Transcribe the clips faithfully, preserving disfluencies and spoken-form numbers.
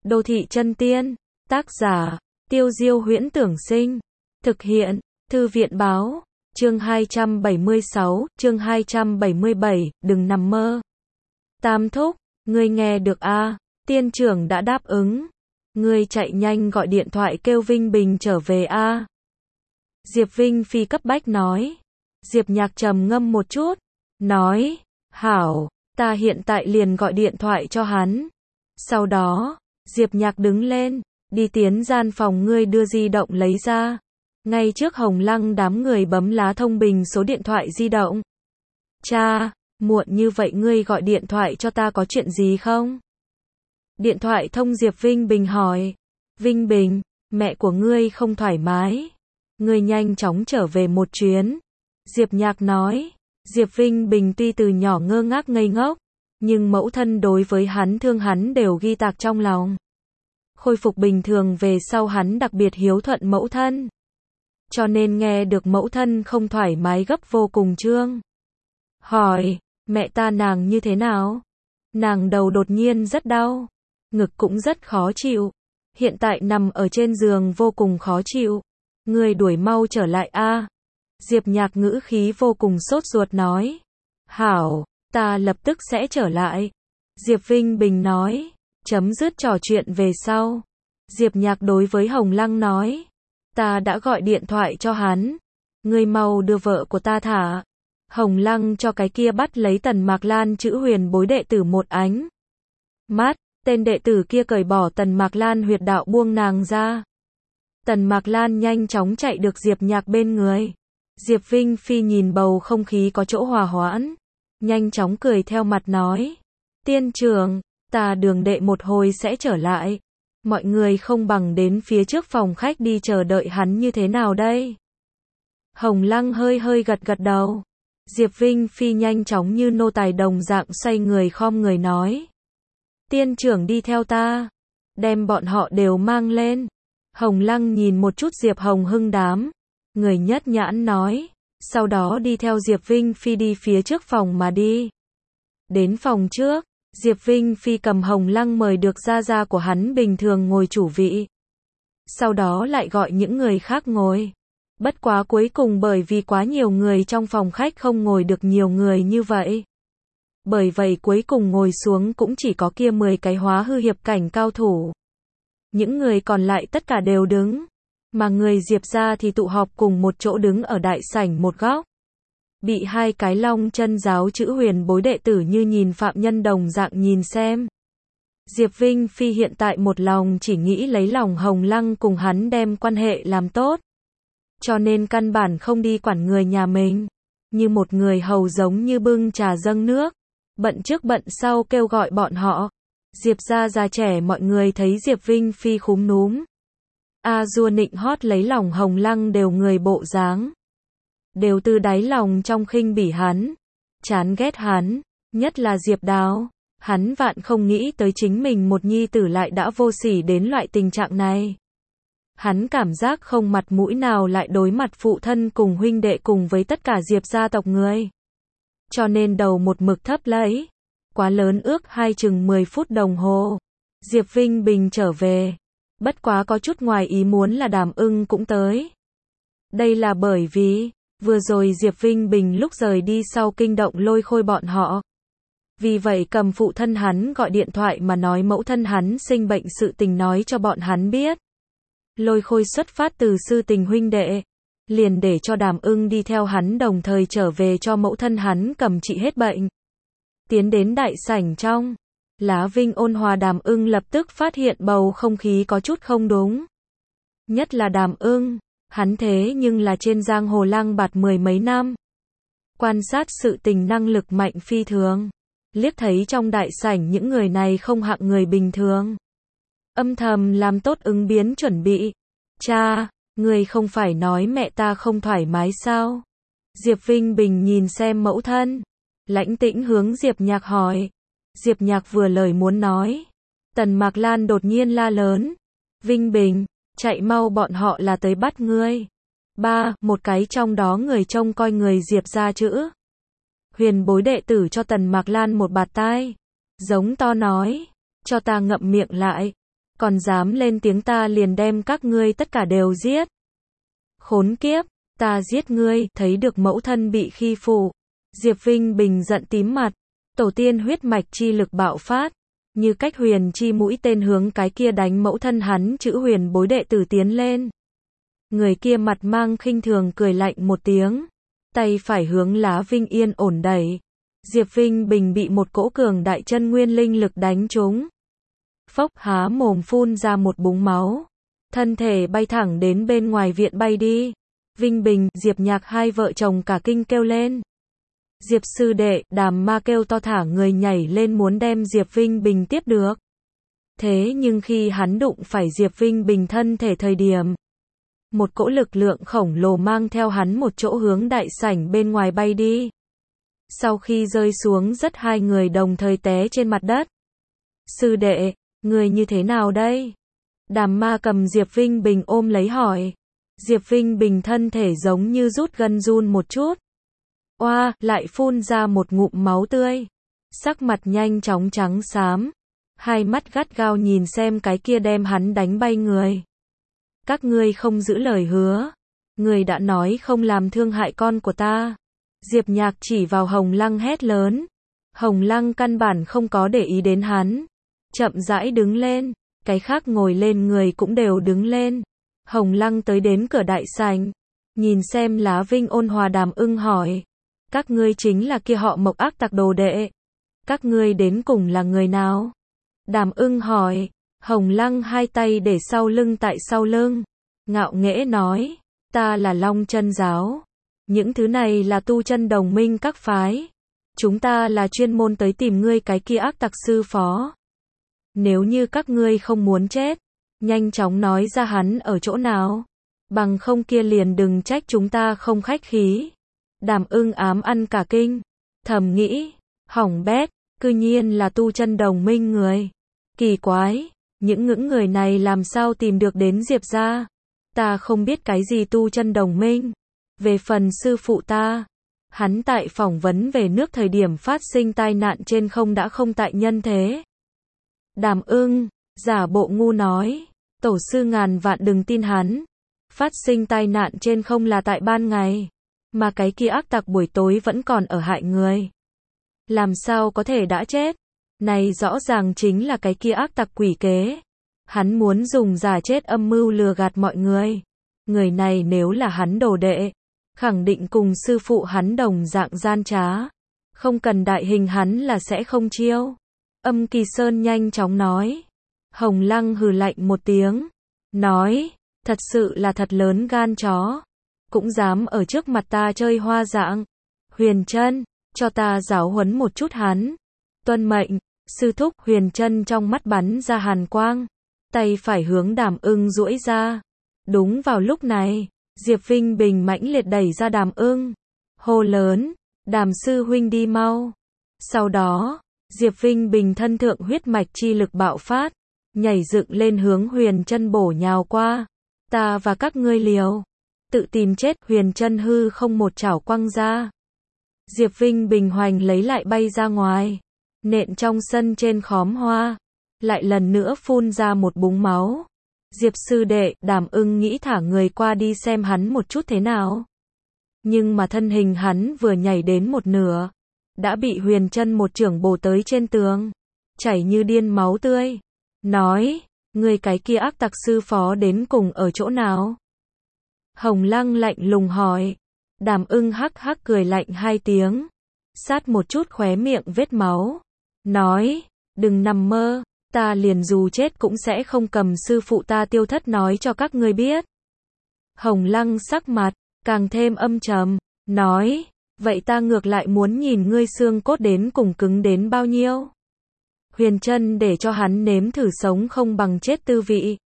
Đô thị chân tiên, tác giả, Tiêu Diêu Huyễn Tưởng Sinh, thực hiện, Thư viện Báo, chương hai trăm bảy mươi sáu, chương hai trăm bảy mươi bảy, đừng nằm mơ. Tam thúc, ngươi nghe được a? À? Tiên trưởng đã đáp ứng. Ngươi chạy nhanh gọi điện thoại kêu Vinh Bình trở về a. À? Diệp Vinh Phi cấp bách nói. Diệp Nhạc trầm ngâm một chút, nói, hảo, ta hiện tại liền gọi điện thoại cho hắn. Sau đó, Diệp Nhạc đứng lên, đi tiến gian phòng, ngươi đưa di động lấy ra. Ngay trước Hồng Lăng đám người bấm lá thông bình số điện thoại di động. Cha, muộn như vậy ngươi gọi điện thoại cho ta có chuyện gì không? Điện thoại thông Diệp Vinh Bình hỏi. Vinh Bình, mẹ của ngươi không thoải mái. Ngươi nhanh chóng trở về một chuyến. Diệp Nhạc nói. Diệp Vinh Bình tuy từ nhỏ ngơ ngác ngây ngốc, nhưng mẫu thân đối với hắn thương hắn đều ghi tạc trong lòng. Khôi phục bình thường về sau hắn đặc biệt hiếu thuận mẫu thân. Cho nên nghe được mẫu thân không thoải mái gấp vô cùng trương. Hỏi, mẹ ta nàng như thế nào? Nàng đầu đột nhiên rất đau, ngực cũng rất khó chịu. Hiện tại nằm ở trên giường vô cùng khó chịu. Ngươi đuổi mau trở lại a. À? Diệp Nhạc ngữ khí vô cùng sốt ruột nói. Hảo, ta lập tức sẽ trở lại. Diệp Vinh Bình nói. Chấm dứt trò chuyện về sau. Diệp Nhạc đối với Hồng Lăng nói. Ta đã gọi điện thoại cho hắn. Ngươi mau đưa vợ của ta thả. Hồng Lăng cho cái kia bắt lấy Tần Mạc Lan chữ huyền bối đệ tử một ánh mắt. Tên đệ tử kia cởi bỏ Tần Mạc Lan huyệt đạo buông nàng ra. Tần Mạc Lan nhanh chóng chạy được Diệp Nhạc bên người. Diệp Vinh Phi nhìn bầu không khí có chỗ hòa hoãn, nhanh chóng cười theo mặt nói. Tiên trưởng, ta đường đệ một hồi sẽ trở lại. Mọi người không bằng đến phía trước phòng khách đi chờ đợi hắn như thế nào đây? Hồng Lăng hơi hơi gật gật đầu. Diệp Vinh Phi nhanh chóng như nô tài đồng dạng xoay người khom người nói. Tiên trưởng đi theo ta. Đem bọn họ đều mang lên. Hồng Lăng nhìn một chút Diệp Hồng Hưng đám người nhất nhãn nói. Sau đó đi theo Diệp Vinh Phi đi phía trước phòng mà đi. Đến phòng trước, Diệp Vinh Phi cầm Hồng Lăng mời được gia gia của hắn bình thường ngồi chủ vị. Sau đó lại gọi những người khác ngồi. Bất quá cuối cùng bởi vì quá nhiều người trong phòng khách không ngồi được nhiều người như vậy. Bởi vậy cuối cùng ngồi xuống cũng chỉ có kia mười cái hóa hư hiệp cảnh cao thủ. Những người còn lại tất cả đều đứng. Mà người Diệp gia thì tụ họp cùng một chỗ đứng ở đại sảnh một góc. Bị hai cái long chân giáo chữ huyền bối đệ tử như nhìn phạm nhân đồng dạng nhìn xem. Diệp Vinh Phi hiện tại một lòng chỉ nghĩ lấy lòng Hồng Lăng cùng hắn đem quan hệ làm tốt. Cho nên căn bản không đi quản người nhà mình. Như một người hầu giống như bưng trà dâng nước. Bận trước bận sau kêu gọi bọn họ. Diệp gia già trẻ mọi người thấy Diệp Vinh Phi khúm núm. A dua nịnh hót lấy lòng Hồng Lăng đều người bộ dáng. Đều từ đáy lòng trong khinh bỉ hắn. Chán ghét hắn. Nhất là Diệp Đào. Hắn vạn không nghĩ tới chính mình một nhi tử lại đã vô sỉ đến loại tình trạng này. Hắn cảm giác không mặt mũi nào lại đối mặt phụ thân cùng huynh đệ cùng với tất cả Diệp gia tộc người. Cho nên đầu một mực thấp lấy. Quá lớn ước hai chừng mười phút đồng hồ. Diệp Vinh Bình trở về. Bất quá có chút ngoài ý muốn là Đàm Ưng cũng tới. Đây là bởi vì, vừa rồi Diệp Vinh Bình lúc rời đi sau kinh động Lôi Khôi bọn họ. Vì vậy cầm phụ thân hắn gọi điện thoại mà nói mẫu thân hắn sinh bệnh sự tình nói cho bọn hắn biết. Lôi Khôi xuất phát từ sư tình huynh đệ. Liền để cho Đàm Ưng đi theo hắn đồng thời trở về cho mẫu thân hắn cầm trị hết bệnh. Tiến đến đại sảnh trong. Lá Vinh ôn hòa Đàm Ưng lập tức phát hiện bầu không khí có chút không đúng. Nhất là Đàm Ưng, hắn thế nhưng là trên giang hồ lang bạt mười mấy năm. Quan sát sự tình năng lực mạnh phi thường. Liếc thấy trong đại sảnh những người này không hạng người bình thường. Âm thầm làm tốt ứng biến chuẩn bị. Cha, người không phải nói mẹ ta không thoải mái sao? Diệp Vinh Bình nhìn xem mẫu thân. Lãnh tĩnh hướng Diệp Nhạc hỏi. Diệp Nhạc vừa lời muốn nói. Tần Mạc Lan đột nhiên la lớn. Vinh Bình, chạy mau bọn họ là tới bắt ngươi. Ba, một cái trong đó người trông coi người Diệp ra chữ. Huyền bối đệ tử cho Tần Mạc Lan một bạt tai. Giống to nói. Cho ta ngậm miệng lại. Còn dám lên tiếng ta liền đem các ngươi tất cả đều giết. Khốn kiếp, ta giết ngươi, thấy được mẫu thân bị khi phụ. Diệp Vinh Bình giận tím mặt, tổ tiên huyết mạch chi lực bạo phát, như cách huyền chi mũi tên hướng cái kia đánh mẫu thân hắn chữ huyền bối đệ tử tiến lên. Người kia mặt mang khinh thường cười lạnh một tiếng, tay phải hướng Lá Vinh Yên ổn đẩy. Diệp Vinh Bình bị một cỗ cường đại chân nguyên linh lực đánh trúng. Phốc, há mồm phun ra một búng máu. Thân thể bay thẳng đến bên ngoài viện bay đi. Vinh Bình, Diệp Nhạc hai vợ chồng cả kinh kêu lên. Diệp sư đệ, Đàm Ma kêu to thả người nhảy lên muốn đem Diệp Vinh Bình tiếp được. Thế nhưng khi hắn đụng phải Diệp Vinh Bình thân thể thời điểm, một cỗ lực lượng khổng lồ mang theo hắn một chỗ hướng đại sảnh bên ngoài bay đi. Sau khi rơi xuống rất hai người đồng thời té trên mặt đất. Sư đệ, người như thế nào đây? Đàm Ma cầm Diệp Vinh Bình ôm lấy hỏi. Diệp Vinh Bình thân thể giống như rút gân run một chút. Oa, lại phun ra một ngụm máu tươi. Sắc mặt nhanh chóng trắng xám. Hai mắt gắt gao nhìn xem cái kia đem hắn đánh bay người. Các ngươi không giữ lời hứa. Người đã nói không làm thương hại con của ta. Diệp Nhạc chỉ vào Hồng Lăng hét lớn. Hồng Lăng căn bản không có để ý đến hắn. Chậm rãi đứng lên. Cái khác ngồi lên người cũng đều đứng lên. Hồng Lăng tới đến cửa đại sảnh. Nhìn xem Lá Vinh ôn hòa Đàm Ưng hỏi. Các ngươi chính là kia họ Mộc ác tặc đồ đệ. Các ngươi đến cùng là người nào? Đàm Ưng hỏi. Hồng Lăng hai tay để sau lưng tại sau lưng. Ngạo nghễ nói. Ta là Long Chân giáo. Những thứ này là tu chân đồng minh các phái. Chúng ta là chuyên môn tới tìm ngươi cái kia ác tặc sư phó. Nếu như các ngươi không muốn chết, nhanh chóng nói ra hắn ở chỗ nào. Bằng không kia liền đừng trách chúng ta không khách khí. Đàm Ưng ám ăn cả kinh. Thầm nghĩ, hỏng bét, cư nhiên là tu chân đồng minh người. Kỳ quái, những ngưỡng người này làm sao tìm được đến Diệp gia? Ta không biết cái gì tu chân đồng minh. Về phần sư phụ ta, hắn tại phỏng vấn về nước thời điểm phát sinh tai nạn trên không đã không tại nhân thế. Đàm Ưng, giả bộ ngu nói, tổ sư ngàn vạn đừng tin hắn. Phát sinh tai nạn trên không là tại ban ngày, mà cái kia ác tặc buổi tối vẫn còn ở hại người. Làm sao có thể đã chết? Này rõ ràng chính là cái kia ác tặc quỷ kế. Hắn muốn dùng giả chết âm mưu lừa gạt mọi người. Người này nếu là hắn đồ đệ, khẳng định cùng sư phụ hắn đồng dạng gian trá. Không cần đại hình hắn là sẽ không chiêu. Âm Kỳ Sơn nhanh chóng nói. Hồng Lăng hừ lạnh một tiếng. Nói, thật sự là thật lớn gan chó. Cũng dám ở trước mặt ta chơi hoa dạng. Huyền Trân, cho ta giáo huấn một chút hắn. Tuân mệnh, sư thúc. Huyền Trân trong mắt bắn ra hàn quang. Tay phải hướng Đàm Ưng duỗi ra. Đúng vào lúc này, Diệp Vinh Bình mãnh liệt đẩy ra Đàm Ưng. Hô lớn, Đàm sư huynh đi mau. Sau đó, Diệp Vinh Bình thân thượng huyết mạch chi lực bạo phát, nhảy dựng lên hướng Huyền Trân bổ nhào qua. Ta và các ngươi liều. Tự tìm chết. Huyền Trân hư không một chảo quăng ra. Diệp Vinh Bình hoành lấy lại bay ra ngoài. Nện trong sân trên khóm hoa. Lại lần nữa phun ra một búng máu. Diệp sư đệ, Đàm Ưng nghĩ thả người qua đi xem hắn một chút thế nào. Nhưng mà thân hình hắn vừa nhảy đến một nửa, đã bị Huyền Trân một chưởng bổ tới trên tường, chảy như điên máu tươi. Nói, người cái kia ác tặc sư phó đến cùng ở chỗ nào? Hồng Lăng lạnh lùng hỏi. Đàm Ưng hắc hắc cười lạnh hai tiếng, sát một chút khóe miệng vết máu. Nói, đừng nằm mơ, ta liền dù chết cũng sẽ không cầm sư phụ ta tiêu thất nói cho các ngươi biết. Hồng Lăng sắc mặt càng thêm âm trầm, nói, vậy ta ngược lại muốn nhìn ngươi xương cốt đến cùng cứng đến bao nhiêu. Huyền Trân để cho hắn nếm thử sống không bằng chết tư vị.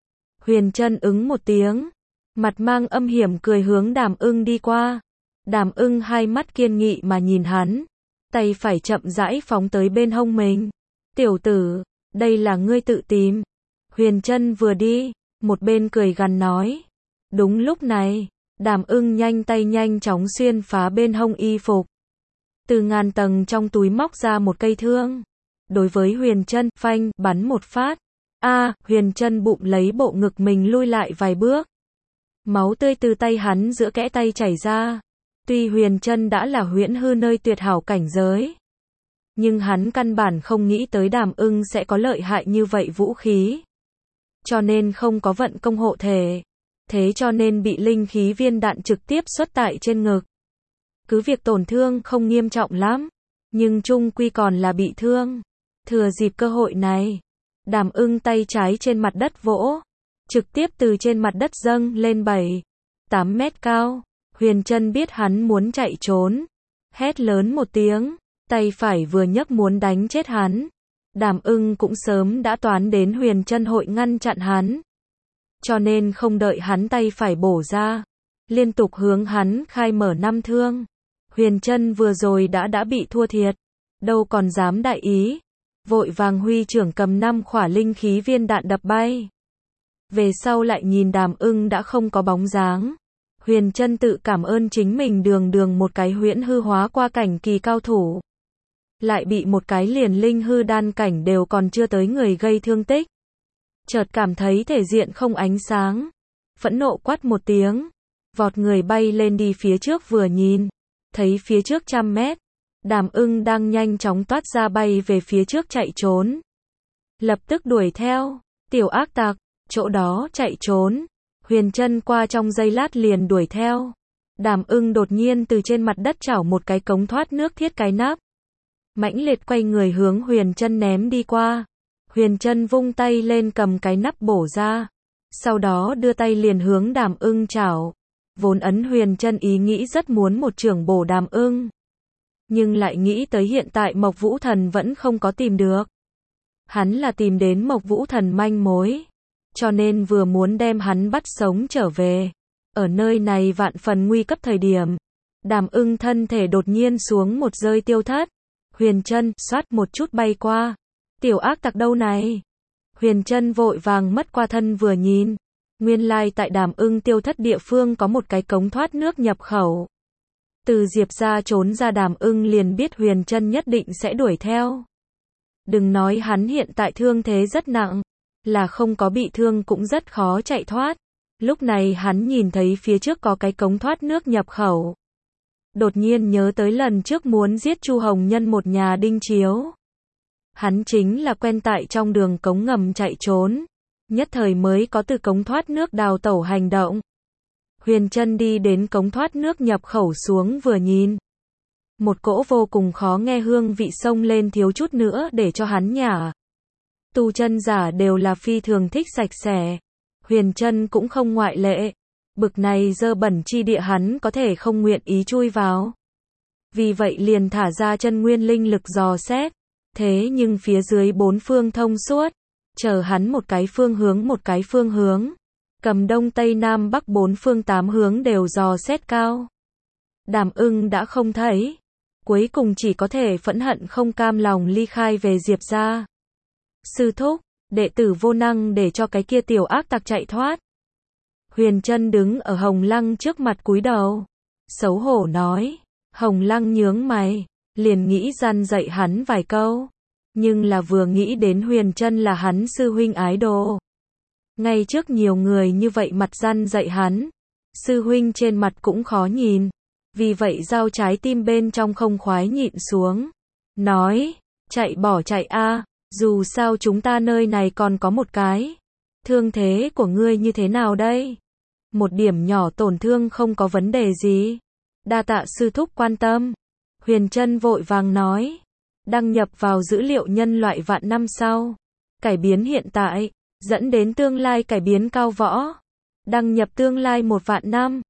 Huyền Trân ứng một tiếng, mặt mang âm hiểm cười hướng Đàm Ưng đi qua. Đàm Ưng hai mắt kiên nghị mà nhìn hắn, tay phải chậm rãi phóng tới bên hông mình. Tiểu tử, đây là ngươi tự tìm. Huyền Trân vừa đi, một bên cười gằn nói. Đúng lúc này, Đàm Ưng nhanh tay nhanh chóng xuyên phá bên hông y phục. Từ ngàn tầng trong túi móc ra một cây thương. Đối với Huyền Trân, phanh, bắn một phát. A, Huyền Trân bụng lấy bộ ngực mình lui lại vài bước. Máu tươi từ tay hắn giữa kẽ tay chảy ra. Tuy Huyền Trân đã là huyễn hư nơi tuyệt hảo cảnh giới, nhưng hắn căn bản không nghĩ tới Đàm Ưng sẽ có lợi hại như vậy vũ khí. Cho nên không có vận công hộ thể. Thế cho nên bị linh khí viên đạn trực tiếp xuất tại trên ngực. Cứ việc tổn thương không nghiêm trọng lắm, nhưng chung quy còn là bị thương. Thừa dịp cơ hội này, Đàm Ưng tay trái trên mặt đất vỗ, trực tiếp từ trên mặt đất dâng lên bảy, tám mét cao. Huyền Trân biết hắn muốn chạy trốn, hét lớn một tiếng, tay phải vừa nhấc muốn đánh chết hắn. Đàm Ưng cũng sớm đã toán đến Huyền Trân hội ngăn chặn hắn, cho nên không đợi hắn tay phải bổ ra, liên tục hướng hắn khai mở năm thương. Huyền Trân vừa rồi đã đã bị thua thiệt, đâu còn dám đại ý, vội vàng huy trưởng cầm năm khỏa linh khí viên đạn đập bay. Về sau lại nhìn Đàm Ưng đã không có bóng dáng, Huyền Trân tự cảm ơn chính mình đường đường một cái huyễn hư hóa qua cảnh kỳ cao thủ, lại bị một cái liền linh hư đan cảnh đều còn chưa tới người gây thương tích. Chợt cảm thấy thể diện không ánh sáng, phẫn nộ quát một tiếng, vọt người bay lên đi phía trước vừa nhìn, thấy phía trước trăm mét, Đàm Ưng đang nhanh chóng toát ra bay về phía trước chạy trốn. Lập tức đuổi theo, tiểu ác tặc, chỗ đó chạy trốn. Huyền Trân qua trong giây lát liền đuổi theo. Đàm Ưng đột nhiên từ trên mặt đất chảo một cái cống thoát nước thiết cái nắp, mãnh liệt quay người hướng Huyền Trân ném đi qua. Huyền Trân vung tay lên cầm cái nắp bổ ra, sau đó đưa tay liền hướng Đàm Ưng chảo. Vốn ấn Huyền Trân ý nghĩ rất muốn một chưởng bổ Đàm Ưng, nhưng lại nghĩ tới hiện tại Mộc Vũ Thần vẫn không có tìm được. Hắn là tìm đến Mộc Vũ Thần manh mối, cho nên vừa muốn đem hắn bắt sống trở về. Ở nơi này vạn phần nguy cấp thời điểm, Đàm Ưng thân thể đột nhiên xuống một rơi tiêu thất. Huyền Trân xoát một chút bay qua. Tiểu ác tặc đâu này? Huyền Trân vội vàng mất qua thân vừa nhìn, nguyên lai tại Đàm Ưng tiêu thất địa phương có một cái cống thoát nước nhập khẩu. Từ Diệp ra trốn ra Đàm Ưng liền biết Huyền Trân nhất định sẽ đuổi theo. Đừng nói hắn hiện tại thương thế rất nặng, là không có bị thương cũng rất khó chạy thoát. Lúc này hắn nhìn thấy phía trước có cái cống thoát nước nhập khẩu, đột nhiên nhớ tới lần trước muốn giết Chu Hồng Nhân một nhà đinh chiếu. Hắn chính là quen tại trong đường cống ngầm chạy trốn, nhất thời mới có từ cống thoát nước đào tẩu hành động. Huyền Trân đi đến cống thoát nước nhập khẩu xuống vừa nhìn, một cỗ vô cùng khó nghe hương vị xông lên thiếu chút nữa để cho hắn nhả. Tu chân giả đều là phi thường thích sạch sẽ, Huyền Trân cũng không ngoại lệ. Bực này dơ bẩn chi địa hắn có thể không nguyện ý chui vào. Vì vậy liền thả ra chân nguyên linh lực dò xét. Thế nhưng phía dưới bốn phương thông suốt, chờ hắn một cái phương hướng một cái phương hướng, cầm đông tây nam bắc bốn phương tám hướng đều dò xét cao. Đàm Ưng đã không thấy, cuối cùng chỉ có thể phẫn hận không cam lòng ly khai về Diệp ra. Sư thúc, đệ tử vô năng để cho cái kia tiểu ác tặc chạy thoát. Huyền Trân đứng ở Hồng Lăng trước mặt cúi đầu, xấu hổ nói. Hồng Lăng nhướng mày, liền nghĩ răn dạy hắn vài câu, nhưng là vừa nghĩ đến Huyền Trân là hắn sư huynh ái đồ, ngay trước nhiều người như vậy mặt răn dạy hắn, sư huynh trên mặt cũng khó nhìn, vì vậy dao trái tim bên trong không khoái nhịn xuống, nói, chạy bỏ chạy a, dù sao chúng ta nơi này còn có một cái. Thương thế của ngươi như thế nào đây? Một điểm nhỏ tổn thương không có vấn đề gì. Đa tạ sư thúc quan tâm. Huyền Trân vội vàng nói. Đăng nhập vào dữ liệu nhân loại vạn năm sau. Cải biến hiện tại, dẫn đến tương lai cải biến cao võ. Đăng nhập tương lai một vạn năm.